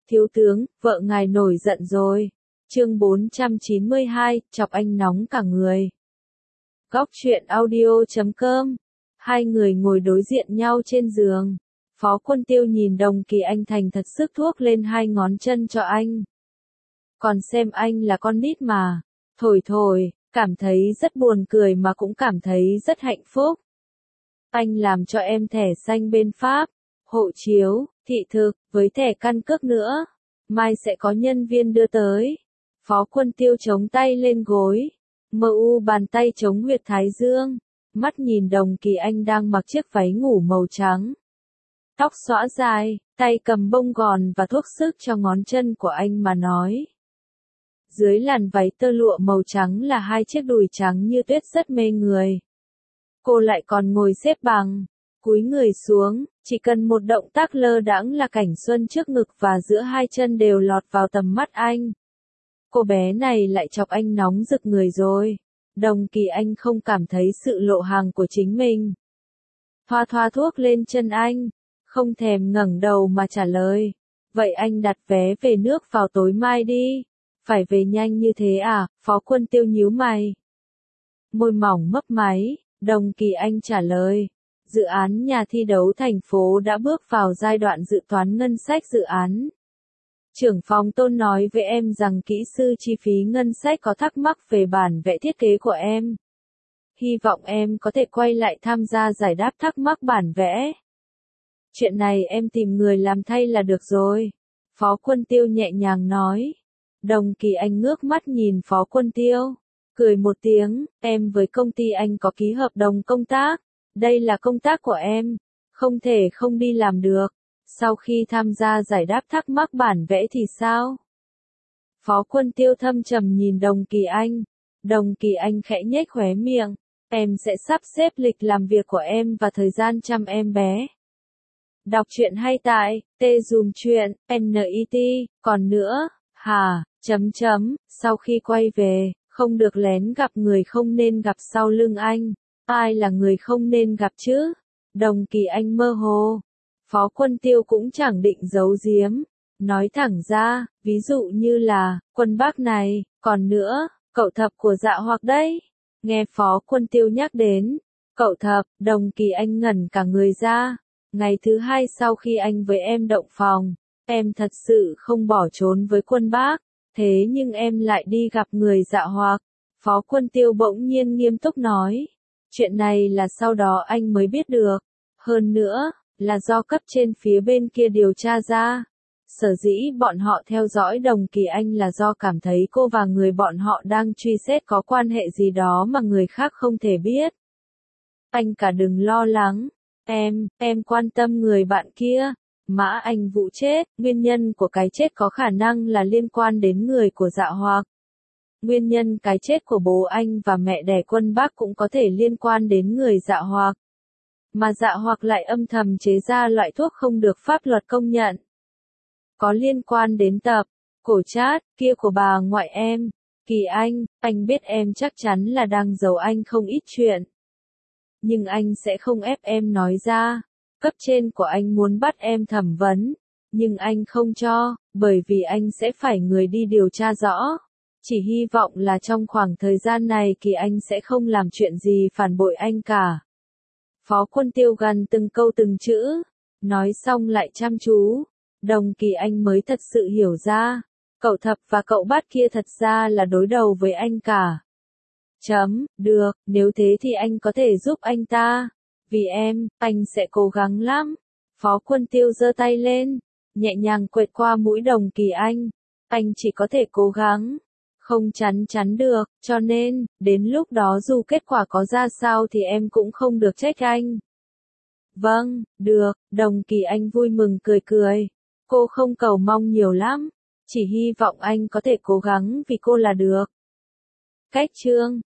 Thiếu tướng, vợ ngài nổi giận rồi. Chương 492, chọc anh nóng cả người. Góc truyện audio.com. Hai người ngồi đối diện nhau trên giường. Phó Quân Tiêu nhìn Đồng Kỳ Anh thành thật sức thuốc lên hai ngón chân cho anh. Còn xem anh là con nít mà. Thổi thổi, cảm thấy rất buồn cười mà cũng cảm thấy rất hạnh phúc. Anh làm cho em thẻ xanh bên Pháp, hộ chiếu, thị thực, với thẻ căn cước nữa. Mai sẽ có nhân viên đưa tới. Phó Quân Tiêu chống tay lên gối. Bàn tay chống huyệt thái dương. Mắt nhìn Đồng Kỳ Anh đang mặc chiếc váy ngủ màu trắng. Tóc xõa dài, tay cầm bông gòn và thuốc sức cho ngón chân của anh mà nói. Dưới làn váy tơ lụa màu trắng là hai chiếc đùi trắng như tuyết rất mê người. Cô lại còn ngồi xếp bằng, cúi người xuống, chỉ cần một động tác lơ đãng là cảnh xuân trước ngực và giữa hai chân đều lọt vào tầm mắt anh. Cô bé này lại chọc anh nóng rực người rồi. Đồng Kỳ Anh không cảm thấy sự lộ hàng của chính mình. Thoa thoa thuốc lên chân anh, không thèm ngẩng đầu mà trả lời. Vậy anh đặt vé về nước vào tối mai đi. Phải về nhanh như thế à? Phó Quân Tiêu nhíu mày. Môi mỏng mấp máy, Đồng Kỳ Anh trả lời. Dự án nhà thi đấu thành phố đã bước vào giai đoạn dự toán ngân sách dự án. Trưởng phòng Tôn nói với em rằng kỹ sư chi phí ngân sách có thắc mắc về bản vẽ thiết kế của em. Hy vọng em có thể quay lại tham gia giải đáp thắc mắc bản vẽ. Chuyện này em tìm người làm thay là được rồi. Phó Quân Tiêu nhẹ nhàng nói. Đồng Kỳ Anh ngước mắt nhìn Phó Quân Tiêu. Cười một tiếng, em với công ty anh có ký hợp đồng công tác. Đây là công tác của em. Không thể không đi làm được. Sau khi tham gia giải đáp thắc mắc bản vẽ thì sao? Phó Quân Tiêu thâm trầm nhìn Đồng Kỳ Anh. Đồng Kỳ Anh khẽ nhếch khóe miệng. Em sẽ sắp xếp lịch làm việc của em và thời gian chăm em bé. Đọc truyện hay tại T-Zoom-Chuyện, NET, còn nữa, sau khi quay về, không được lén gặp người không nên gặp sau lưng anh. Ai là người không nên gặp chứ? Đồng Kỳ Anh mơ hồ. Phó Quân Tiêu cũng chẳng định giấu giếm. Nói thẳng ra, ví dụ như là, Quân Bác này, còn nữa, cậu Thập của Dạ Hoặc đấy. Nghe Phó Quân Tiêu nhắc đến, cậu Thập, Đồng Kỳ Anh ngẩn cả người ra. Ngày thứ hai sau khi anh với em động phòng, em thật sự không bỏ trốn với Quân Bác, thế nhưng em lại đi gặp người Dạ Hoặc. Phó Quân Tiêu bỗng nhiên nghiêm túc nói, chuyện này là sau đó anh mới biết được, hơn nữa, là do cấp trên phía bên kia điều tra ra. Sở dĩ bọn họ theo dõi Đồng Kỳ Anh là do cảm thấy cô và người bọn họ đang truy xét có quan hệ gì đó mà người khác không thể biết. Anh cả đừng lo lắng. Em quan tâm người bạn kia. Mã Anh Vũ chết, nguyên nhân của cái chết có khả năng là liên quan đến người của Dạ Hoặc. Nguyên nhân cái chết của bố anh và mẹ đẻ Quân Bác cũng có thể liên quan đến người Dạ Hoặc. Mà Dạ Hoặc lại âm thầm chế ra loại thuốc không được pháp luật công nhận. Có liên quan đến tập, cổ trát, kia của bà ngoại em. Kỳ anh biết em chắc chắn là đang giấu anh không ít chuyện. Nhưng anh sẽ không ép em nói ra. Cấp trên của anh muốn bắt em thẩm vấn. Nhưng anh không cho, bởi vì anh sẽ phải người đi điều tra rõ. Chỉ hy vọng là trong khoảng thời gian này Kỳ Anh sẽ không làm chuyện gì phản bội anh cả. Phó Quân Tiêu gằn từng câu từng chữ. Nói xong lại chăm chú. Đồng Kỳ Anh mới thật sự hiểu ra. Cậu Thập và cậu Bát kia thật ra là đối đầu với anh cả. Được, nếu thế thì anh có thể giúp anh ta. Vì em, anh sẽ cố gắng lắm. Phó Quân Tiêu giơ tay lên, nhẹ nhàng quệt qua mũi Đồng Kỳ Anh. Anh chỉ có thể cố gắng. Không chắn được, cho nên, đến lúc đó dù kết quả có ra sao thì em cũng không được trách anh. Vâng, được, Đồng Kỳ Anh vui mừng cười cười. Cô không cầu mong nhiều lắm. Chỉ hy vọng anh có thể cố gắng vì cô là được. Cách chương